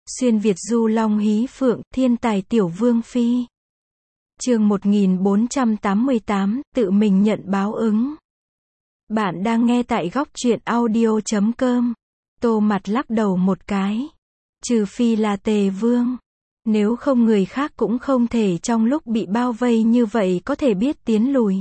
Xuyên Việt du long hí phượng, thiên tài tiểu vương phi. Chương 1488, tự mình nhận báo ứng. Bạn đang nghe tại góc truyện audio.com. Tô Mặt lắc đầu một cái. Trừ phi là Tề Vương. Nếu không người khác cũng không thể trong lúc bị bao vây như vậy có thể biết tiến lùi.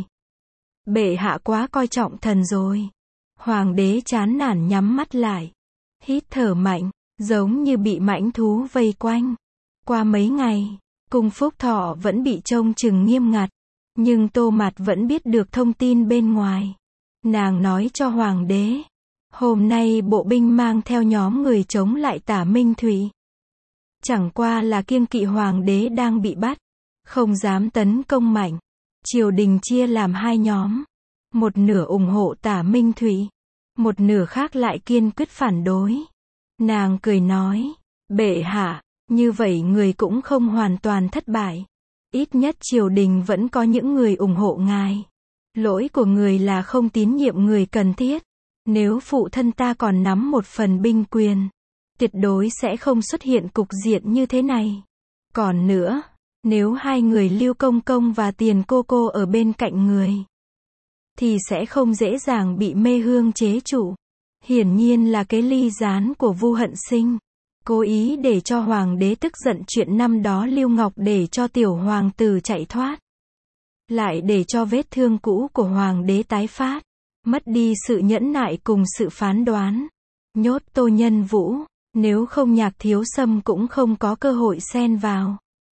Bệ hạ quá coi trọng thần rồi. Hoàng đế chán nản nhắm mắt lại. Hít thở mạnh, giống như bị mãnh thú vây quanh. Qua mấy ngày, cung Phúc Thọ vẫn bị trông chừng nghiêm ngặt. Nhưng Tô Mặt vẫn biết được thông tin bên ngoài. Nàng nói cho Hoàng đế. Hôm nay bộ binh mang theo nhóm người chống lại Tả Minh Thụy. Chẳng qua là kiêng kỵ Hoàng đế đang bị bắt. Không dám tấn công mạnh. Triều đình chia làm hai nhóm. Một nửa ủng hộ Tả Minh Thụy. Một nửa khác lại kiên quyết phản đối. Nàng cười nói, bệ hạ, như vậy người cũng không hoàn toàn thất bại. Ít nhất triều đình vẫn có những người ủng hộ ngài. Lỗi của người là không tín nhiệm người cần thiết. Nếu phụ thân ta còn nắm một phần binh quyền, tuyệt đối sẽ không xuất hiện cục diện như thế này. Còn nữa, nếu hai người Lưu Công Công và Tiền Cô Cô ở bên cạnh người, thì sẽ không dễ dàng bị mê hương chế trụ. Hiển nhiên là cái ly gián của Vu Hận Sinh. Cố ý để cho Hoàng đế tức giận chuyện năm đó Lưu Ngọc để cho tiểu hoàng tử chạy thoát. Lại để cho vết thương cũ của Hoàng đế tái phát. Mất đi sự nhẫn nại cùng sự phán đoán. Nhốt Tô Nhân Vũ. Nếu không Nhạc Thiếu Sâm cũng không có cơ hội xen vào.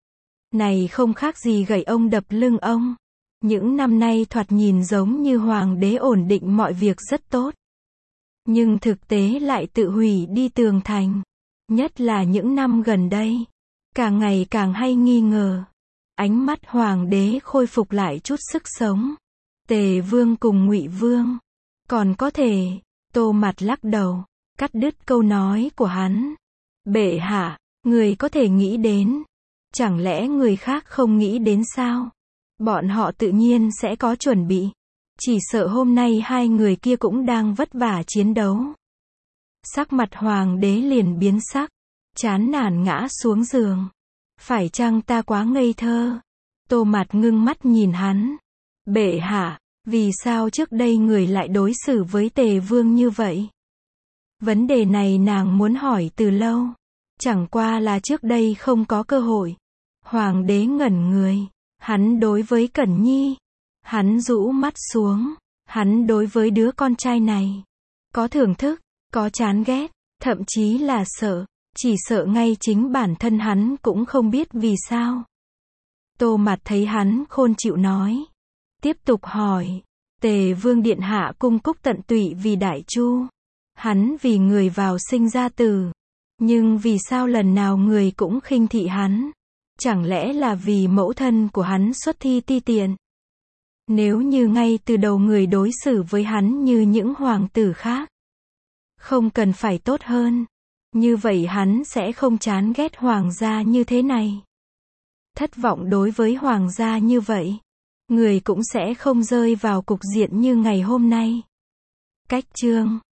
Này không khác gì gậy ông đập lưng ông. Những năm nay thoạt nhìn giống như Hoàng đế ổn định mọi việc rất tốt. Nhưng thực tế lại tự hủy đi tường thành. Nhất là những năm gần đây. Càng ngày càng hay nghi ngờ. Ánh mắt Hoàng đế khôi phục lại chút sức sống. Tề Vương cùng Ngụy Vương. Còn có thể, Tô Mặt lắc đầu, cắt đứt câu nói của hắn. Bệ hạ, người có thể nghĩ đến. Chẳng lẽ người khác không nghĩ đến sao? Bọn họ tự nhiên sẽ có chuẩn bị. Chỉ sợ hôm nay hai người kia cũng đang vất vả chiến đấu. Sắc mặt Hoàng đế liền biến sắc. Chán nản ngã xuống giường. Phải chăng ta quá ngây thơ? Tô Mặt ngưng mắt nhìn hắn. Bệ hạ, vì sao trước đây người lại đối xử với Tề Vương như vậy? Vấn đề này nàng muốn hỏi từ lâu. Chẳng qua là trước đây không có cơ hội. Hoàng đế ngẩn người. Hắn đối với Cẩn Nhi. Hắn rũ mắt xuống. Hắn đối với đứa con trai này. Có thưởng thức, có chán ghét, thậm chí là sợ. Chỉ sợ ngay chính bản thân hắn cũng không biết vì sao. Tô Mặt thấy hắn khôn chịu nói. Tiếp tục hỏi. Tề Vương điện hạ cung cúc tận tụy vì Đại Chu. Hắn vì người vào sinh ra tử. Nhưng vì sao lần nào người cũng khinh thị hắn? Chẳng lẽ là vì mẫu thân của hắn xuất thi ti tiện? Nếu như ngay từ đầu người đối xử với hắn như những hoàng tử khác, không cần phải tốt hơn. Như vậy hắn sẽ không chán ghét hoàng gia như thế này. Thất vọng đối với hoàng gia như vậy, người cũng sẽ không rơi vào cục diện như ngày hôm nay. Cách chương